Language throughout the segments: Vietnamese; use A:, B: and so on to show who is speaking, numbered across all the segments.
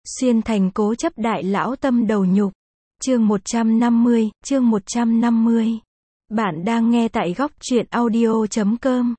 A: Xuyên thành cố chấp đại lão tâm đầu nhục. Chương 150, chương 150. Bạn đang nghe tại góc truyện audio.com.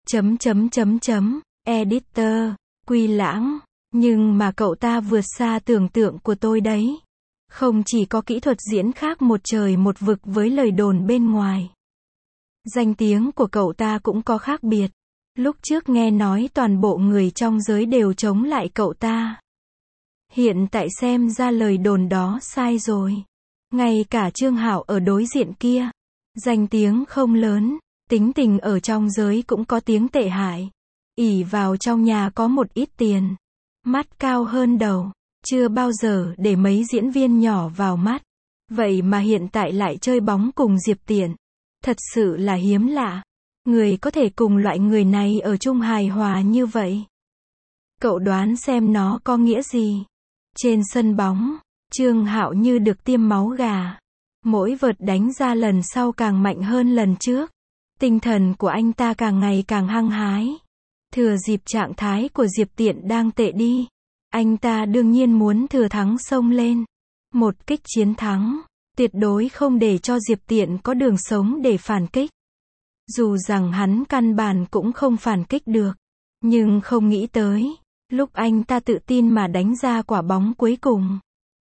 A: Editor, Quy Lãng. Nhưng mà cậu ta vượt xa tưởng tượng của tôi đấy. Không chỉ có kỹ thuật diễn khác một trời một vực với lời đồn bên ngoài. Danh tiếng của cậu ta cũng có khác biệt. Lúc trước nghe nói toàn bộ người trong giới đều chống lại cậu ta. Hiện tại xem ra lời đồn đó sai rồi. Ngay cả Trương Hạo ở đối diện kia, danh tiếng không lớn, tính tình ở trong giới cũng có tiếng tệ hại. Ỷ vào trong nhà có một ít tiền, mắt cao hơn đầu, chưa bao giờ để mấy diễn viên nhỏ vào mắt. Vậy mà hiện tại lại chơi bóng cùng Diệp Tiện. Thật sự là hiếm lạ. Người có thể cùng loại người này ở chung hài hòa như vậy. Cậu đoán xem nó có nghĩa gì? Trên sân bóng, Trương Hạo như được tiêm máu gà. Mỗi vợt đánh ra lần sau càng mạnh hơn lần trước. Tinh thần của anh ta càng ngày càng hăng hái. Thừa dịp trạng thái của Diệp Tiện đang tệ đi, anh ta đương nhiên muốn thừa thắng xông lên. Một kích chiến thắng, tuyệt đối không để cho Diệp Tiện có đường sống để phản kích. Dù rằng hắn căn bản cũng không phản kích được, nhưng không nghĩ tới, lúc anh ta tự tin mà đánh ra quả bóng cuối cùng.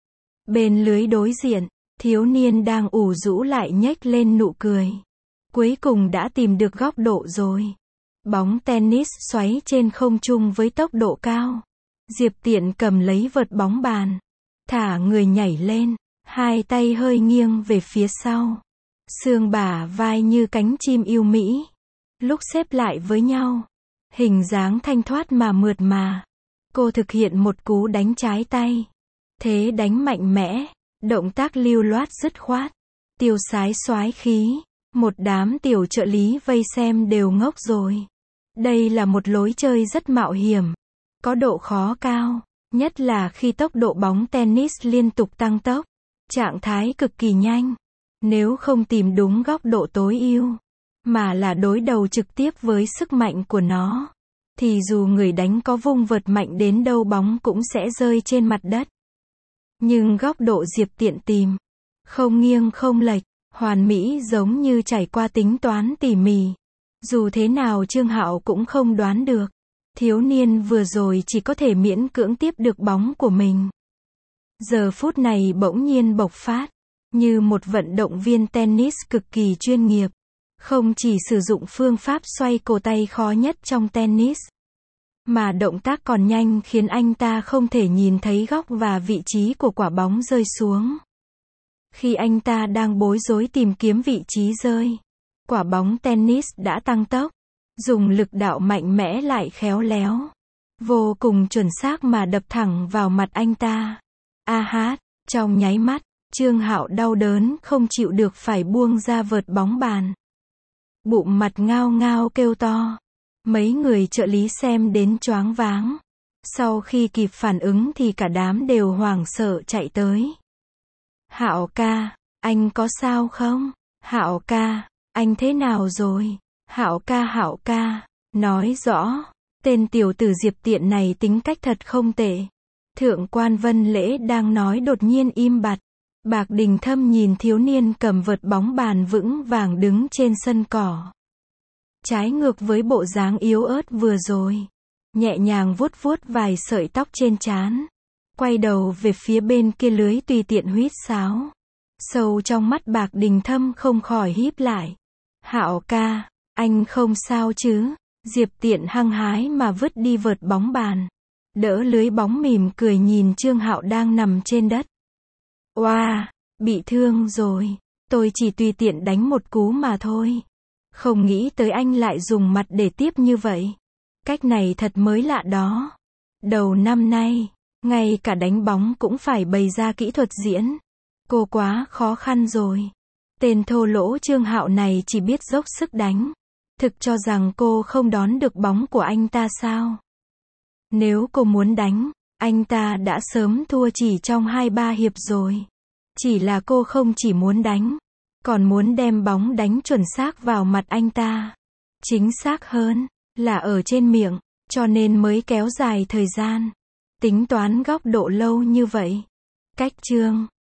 A: Bên lưới đối diện, thiếu niên đang ủ rũ lại nhếch lên nụ cười. Cuối cùng đã tìm được góc độ rồi. Bóng tennis xoáy trên không trung với tốc độ cao. Diệp Tiện cầm lấy vợt bóng bàn, thả người nhảy lên, hai tay hơi nghiêng về phía sau. Xương bả vai như cánh chim yêu mỹ. Lúc xếp lại với nhau, hình dáng thanh thoát mà mượt mà. Cô thực hiện một cú đánh trái tay. Thế đánh mạnh mẽ, động tác lưu loát dứt khoát, tiêu sái soái khí. Một đám tiểu trợ lý vây xem đều ngốc rồi. Đây là một lối chơi rất mạo hiểm, có độ khó cao, nhất là khi tốc độ bóng tennis liên tục tăng tốc, trạng thái cực kỳ nhanh. Nếu không tìm đúng góc độ tối ưu, mà là đối đầu trực tiếp với sức mạnh của nó, thì dù người đánh có vung vợt mạnh đến đâu bóng cũng sẽ rơi trên mặt đất. Nhưng góc độ Diệp Tiện tìm, không nghiêng không lệch, hoàn mỹ giống như trải qua tính toán tỉ mỉ. Dù thế nào Trương Hạo cũng không đoán được. Thiếu niên vừa rồi chỉ có thể miễn cưỡng tiếp được bóng của mình. Giờ phút này bỗng nhiên bộc phát. Như một vận động viên tennis cực kỳ chuyên nghiệp. Không chỉ sử dụng phương pháp xoay cổ tay khó nhất trong tennis, mà động tác còn nhanh khiến anh ta không thể nhìn thấy góc và vị trí của quả bóng rơi xuống. Khi anh ta đang bối rối tìm kiếm vị trí rơi, quả bóng tennis đã tăng tốc, dùng lực đạo mạnh mẽ lại khéo léo, vô cùng chuẩn xác mà đập thẳng vào mặt anh ta. Trong nháy mắt, Trương Hạo đau đớn không chịu được phải buông ra vợt bóng bàn. Bụng mặt ngao ngao kêu to. Mấy người trợ lý xem đến choáng váng. Sau khi kịp phản ứng thì cả đám đều hoảng sợ chạy tới. Hạo ca, anh có sao không? Hạo ca, anh thế nào rồi? Hạo ca, nói rõ, tên tiểu tử Diệp Tiện này tính cách thật không tệ. Thượng quan Vân Lễ đang nói đột nhiên im bặt. Bạc Đình Thâm nhìn thiếu niên cầm vợt bóng bàn vững vàng đứng trên sân cỏ. Trái ngược với bộ dáng yếu ớt vừa rồi. Nhẹ nhàng vuốt vuốt vài sợi tóc trên trán. Quay đầu về phía bên kia lưới tùy tiện huýt sáo. Sâu trong mắt Bạc Đình Thâm không khỏi híp lại. Hạo ca, anh không sao chứ? Diệp Tiện hăng hái mà vứt đi vợt bóng bàn. Đỡ lưới bóng mỉm cười nhìn Trương Hạo đang nằm trên đất. Oa, bị thương rồi. Tôi chỉ tùy tiện đánh một cú mà thôi. Không nghĩ tới anh lại dùng mặt để tiếp như vậy. Cách này thật mới lạ đó. Đầu năm nay, ngay cả đánh bóng cũng phải bày ra kỹ thuật diễn. Cô quá khó khăn rồi. Tên thô lỗ Trương Hạo này chỉ biết dốc sức đánh. Thực cho rằng cô không đón được bóng của anh ta sao? Nếu cô muốn đánh, anh ta đã sớm thua chỉ trong 2-3 hiệp rồi. Chỉ là cô không chỉ muốn đánh, còn muốn đem bóng đánh chuẩn xác vào mặt anh ta. Chính xác hơn, là ở trên miệng, cho nên mới kéo dài thời gian. Tính toán góc độ lâu như vậy. Cách chương